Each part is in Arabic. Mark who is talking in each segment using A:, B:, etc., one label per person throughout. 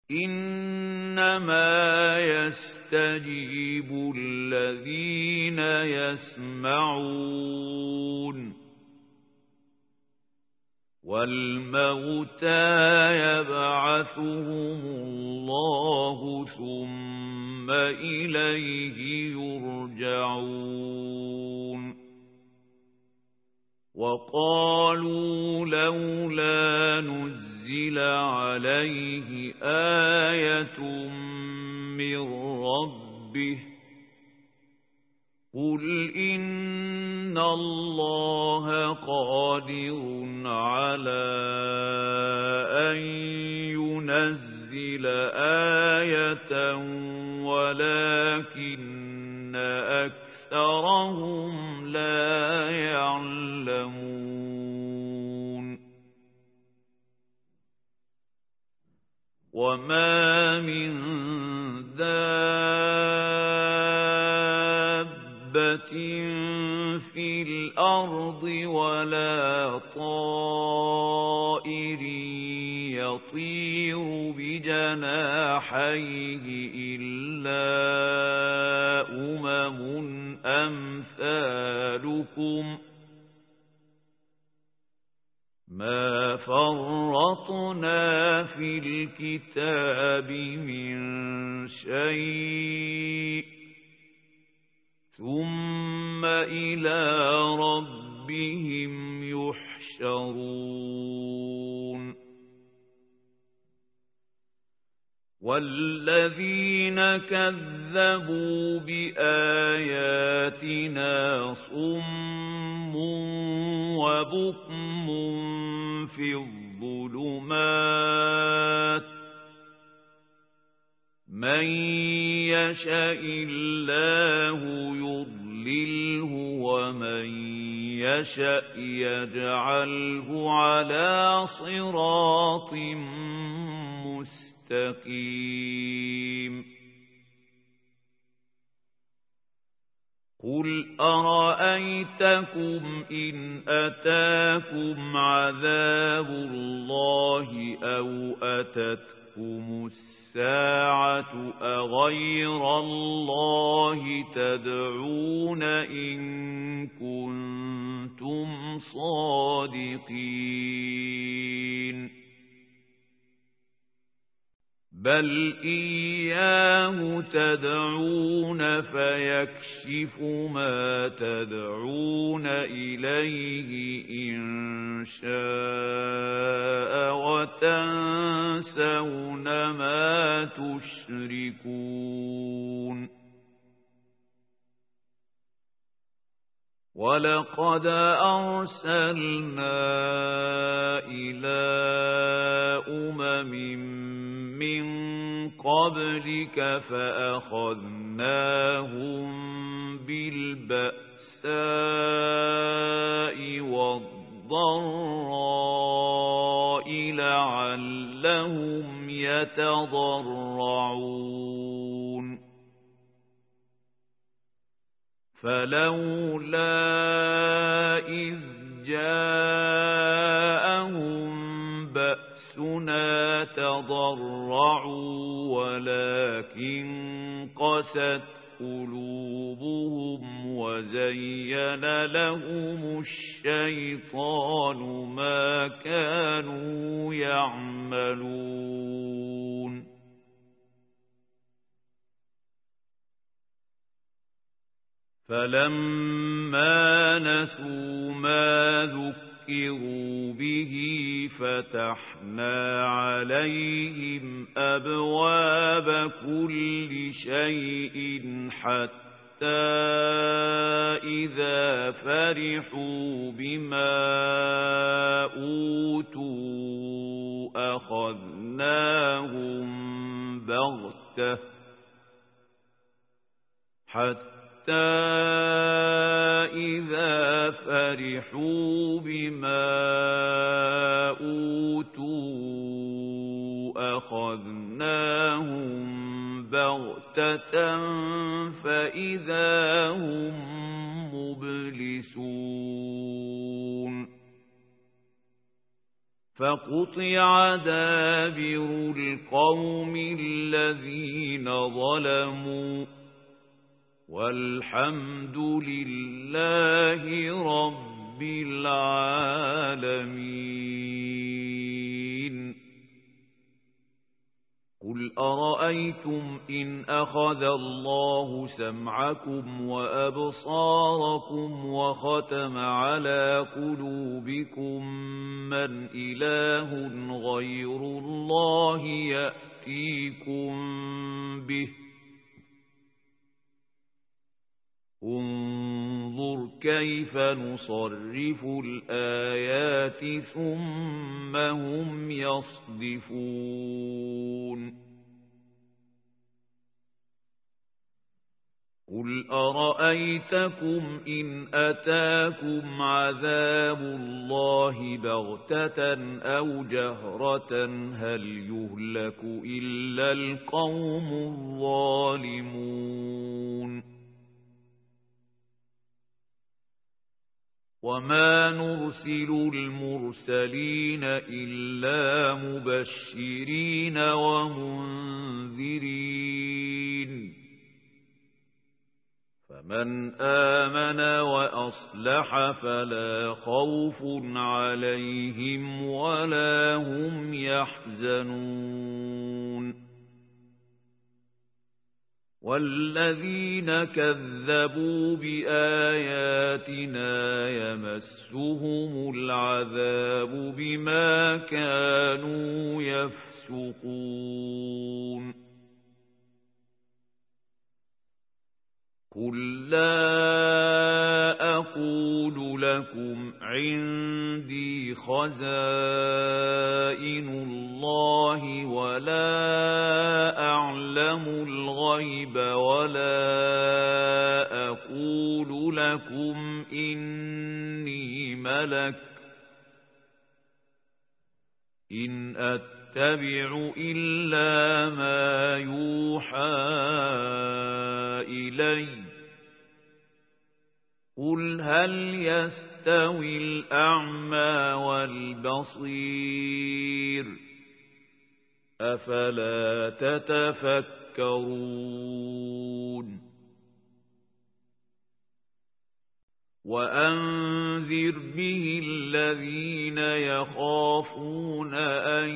A: إنما يستجيب الذين يسمعون والموتى يبعثهم الله ثم إليه يرجعون وقالوا لولا نزل عليه آية من ربه قل إن الله قادر على أن ينزل آية ولكن أكثرهم لا يعلمون وما من دابة في الأرض ولا طائر يطير بجناحيه إلا أمثالكم ما فرطنا في الكتاب من شيء ثم إلى ربهم يحشرون والذين كذبوا بآياتنا صم وبكم في الظلمات من يشاء الله يضلله ومن يشاء يجعله على صراط مستقيم قل أرأيتكم إن أتاكم عذاب الله أو أتتكم الساعة أغير الله تدعون إن كنتم صادقين بل إياه تدعون فيكشف ما تدعون إليه إن شاء وتنسون ما تشركون ولقد أرسلنا إلى من قبلك فأخذناهم بالبأساء والضراء لعلهم يتضرعون فلولا إذ جاءهم بأسنا تضرعوا ولكن قست قلوبهم وزين لهم الشيطان ما كانوا يعملون فلما نسوا ما ذكروا به فتحنا عليهم أبواب كل شيء حتى إذا فرحوا بما أوتوا أخذناهم بغتة إذا فرحوا بما أوتوا أخذناهم بغتة فإذا هم مبلسون فقطع دابر القوم الذين ظلموا والحمد لله رب العالمين. قل أرأيتم إن أخذ الله سمعكم وأبصاركم وختم على قلوبكم من إله غير الله يأتيكم به؟ انظر كيف نصرف الآيات ثم هم يصدفون. قل أرأيتكم إن أتاكم عذاب الله بغتة أو جهرة هل يهلك إلا القوم الظالمون؟ وما نرسل المرسلين إلا مبشرين ومنذرين، فمن آمن وأصلح فلا خوف عليهم ولا هم يحزنون. والذين كذبوا بآياتنا يمسهم العذاب بما كانوا يفسقون. قل لا أقول لكم عندي خزائن الله ولا أعلم الغيب ولا أقول لكم إني ملك إن أتبع إلا ما يوحى إلي. قل هل يستوي الأعمى والبصير أفلا تتفكرون. وأنذر به الذين يخافون أن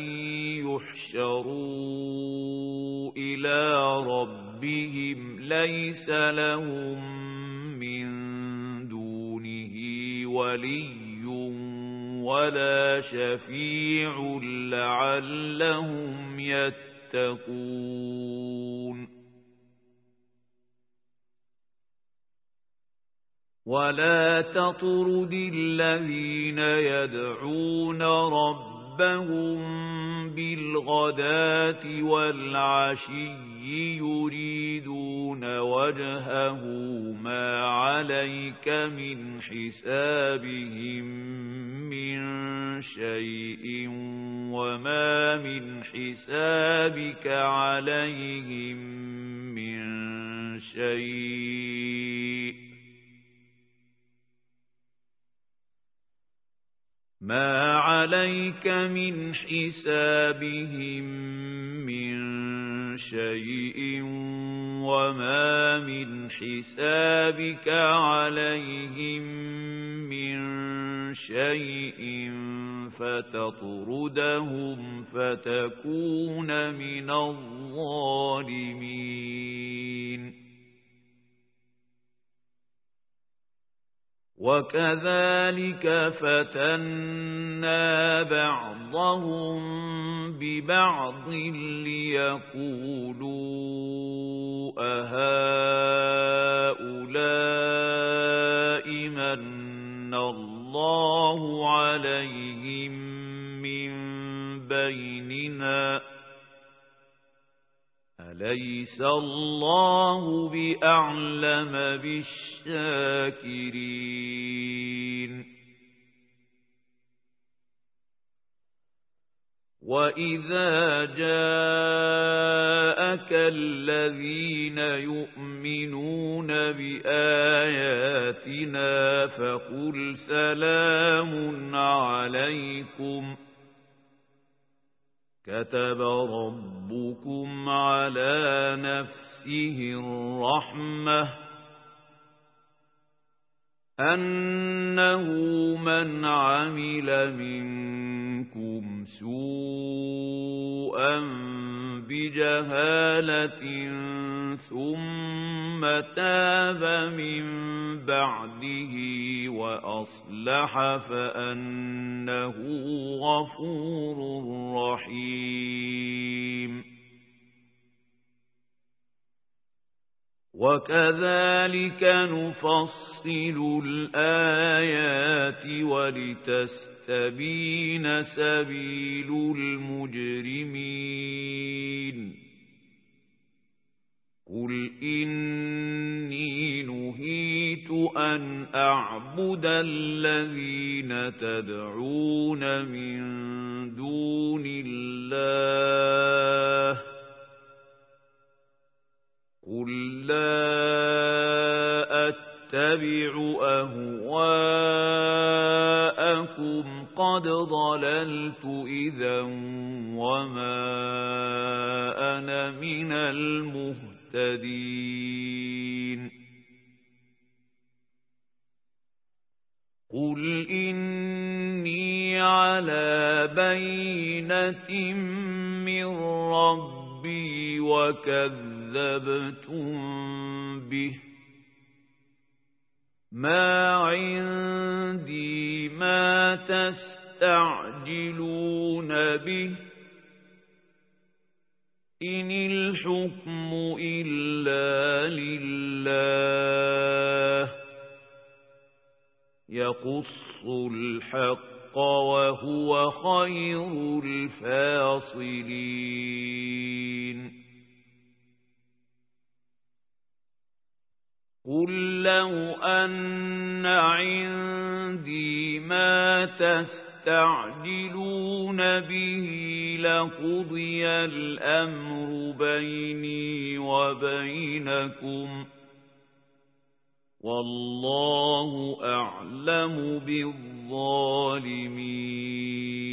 A: يحشروا إلى ربهم ليس لهم من دونه ولي ولا شفيع لعلهم يتقون. ولا تطرد الذين يدعون ربهم بالغداة والعشي يريدون وجهه ما عليك من حسابهم من شيء وما من حسابك عليهم من شيء ما عليك من حسابهم من شيء وما من حسابك عليهم من شيء فتطردهم فتكون من الظالمين. وكذلك فتنا بعضهم ببعض ليقولوا أهؤلاء من الله عليهم من بيننا أليس الله بأعلم بالشاكرين. وإذا جاءك الذين يؤمنون بآياتنا فقل سلام عليكم كتب ربكم على نفسه الرحمة أنه من عمل منكم سوءا بجهالة ثم تاب من بعده وأصلح فأنه غفور رحيم وكذلك نفصل الآيات ولتستبين سبيل المجرمين قل إني نهيت أن أعبد الذين تدعون من دون الله قل لا أتبع أهواءكم قد ضللت إذا وما أنا من المهتدين قل إني على بينة من ربي وكذبتم به ما عندي ما تستعجلون به إن الحكم إلا لله يقص الحق وهو خير الفاصلين قل لو أن عندي ما تستعجلون به لقضي الأمر بيني وبينكم والله أعلم بالظالمين